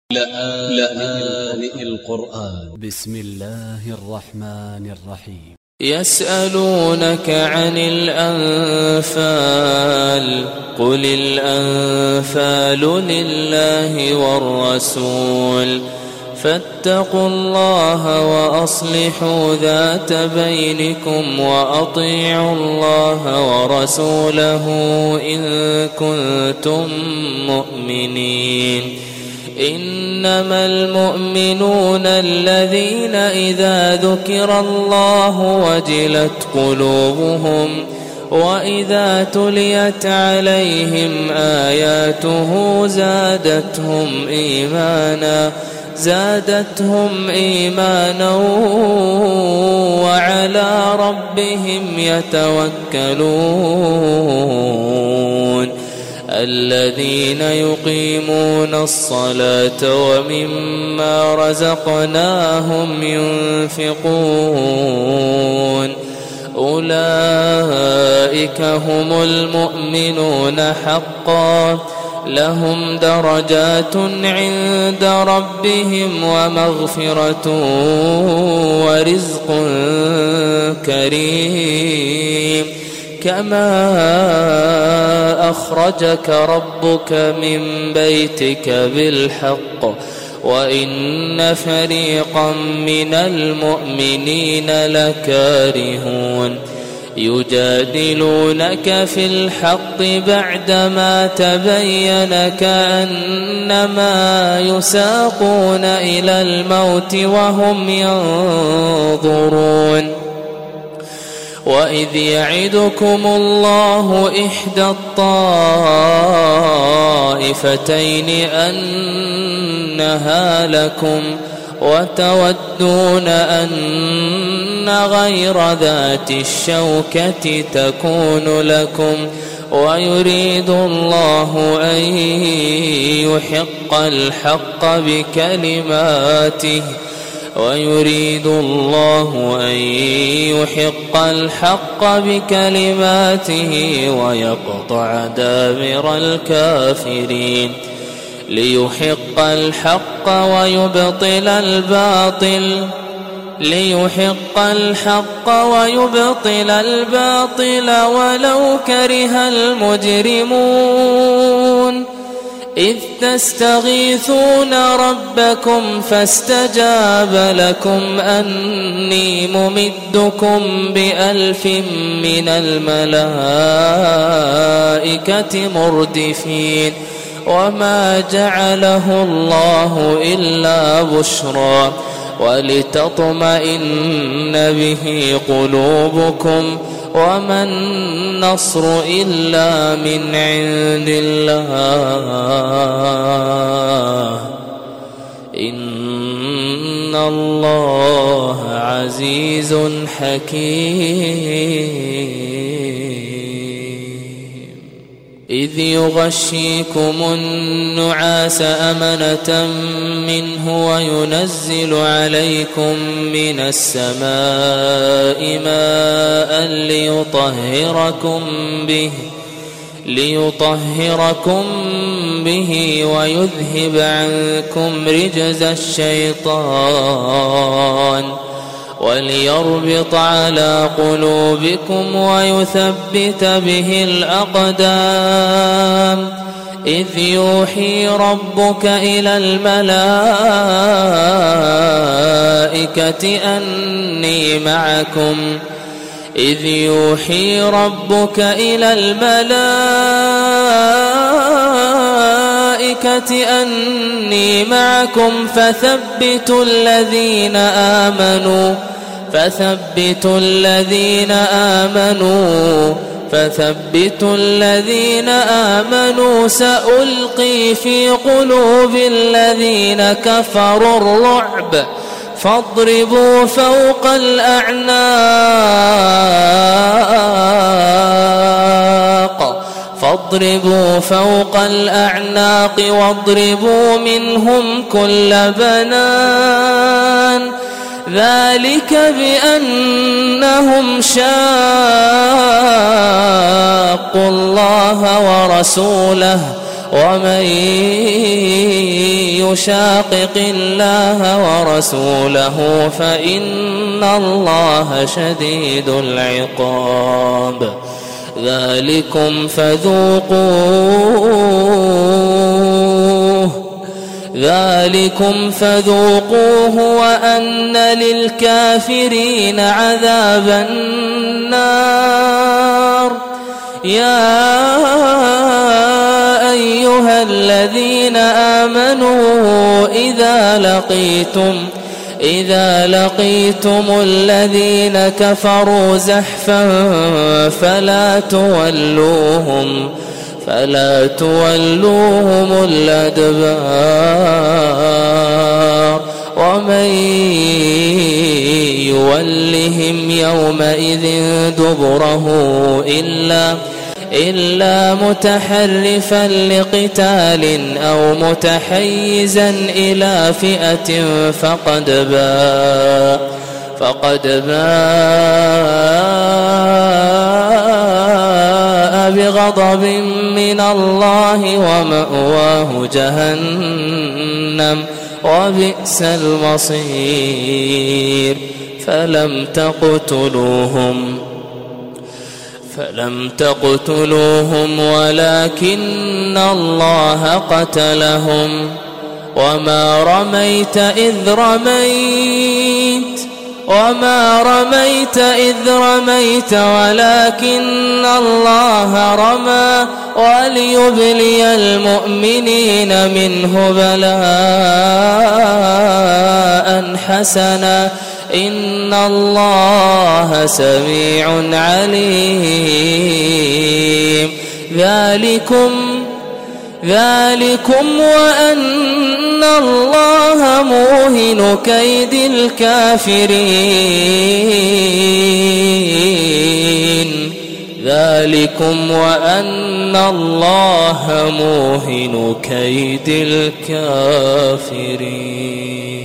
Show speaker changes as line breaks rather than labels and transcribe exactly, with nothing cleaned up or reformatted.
لآن القرآن. بسم الله الرحمن الرحيم.
يسألونك عن الأنفال قل الأنفال لله والرسول فاتقوا الله وأصلحوا ذات بينكم وأطيعوا الله ورسوله إن كنتم مؤمنين. إنما المؤمنون الذين إذا ذكر الله وجلت قلوبهم وإذا تليت عليهم آياته زادتهم إيمانا زادتهم إيمانا وعلى ربهم يتوكلون. الذين يقيمون الصلاة ومما رزقناهم ينفقون أولئك هم المؤمنون حقا لهم درجات عند ربهم ومغفرة ورزق كريم. كما أخرجك ربك من بيتك بالحق وإن فريقا من المؤمنين لكارهون. يجادلونك في الحق بعدما تبين كأنما يساقون إلى الموت وهم ينظرون. وإذ يعدكم الله إحدى الطائفتين أنها لكم وتودون أن غير ذات الشوكة تكون لكم ويريد الله أن يحق الحق بكلماته ويريد الله أن يحق الحق بكلماته ويقطع دابر الكافرين. ليحق الحق ويبطل الباطل ليحق الحق ويبطل الباطل ولو كره المجرمون. إذ تستغيثون ربكم فاستجاب لكم أني ممدكم بألف من الملائكة مردفين. وما جعله الله إلا بشرى ولتطمئن به قلوبكم وما النصر إلا من عند الله إن الله عزيز حكيم. إذ يغشيكم النعاس أمنة منه وينزل عليكم من السماء ماء ليطهركم به ليطهركم به ويذهب عنكم رجز الشيطان وليربط على قلوبكم ويثبت به الأقدام. إذ يوحي ربك إلى الملائكة أني معكم إذ يوحي ربك إلى الملائكة أني معكم فثبتوا الذين آمنوا فثبتوا الذين آمنوا فثبتوا الذين آمنوا سألقي في قلوب الذين كفروا الرعب فاضربوا فوق الأعناق فاضربوا فوق الأعناق واضربوا منهم كل بنان. ذلك بأنهم شاقوا الله ورسوله ومن يشاقق الله ورسوله فإن الله شديد العقاب. ذلكم فذوقوه ذلكم فذوقوه وأن للكافرين عذاب النار. يا أيها الذين آمنوا إذا لقيتم إذا لقيتم الذين كفروا زحفا فلا تولوهم فلا تولوهم الأدبار ومن يولهم يومئذ دبره إلا إلا متحرفا لقتال أو متحيزا إلى فئة فقد باء فقد باء بغضب من الله ومأواه جهنم وبئس المصير. فلم تقتلوهم فلم تقتلوهم ولكن الله قتلهم وما رميت إذ رميت وما رميت إذ رميت ولكن الله رمى وليبلي المؤمنين منه بلاء حسنا إن الله سميع عليم. ذلكم ذلكم وأن الله موهن كيد الكافرين ذلكم وأن الله موهن كيد الكافرين.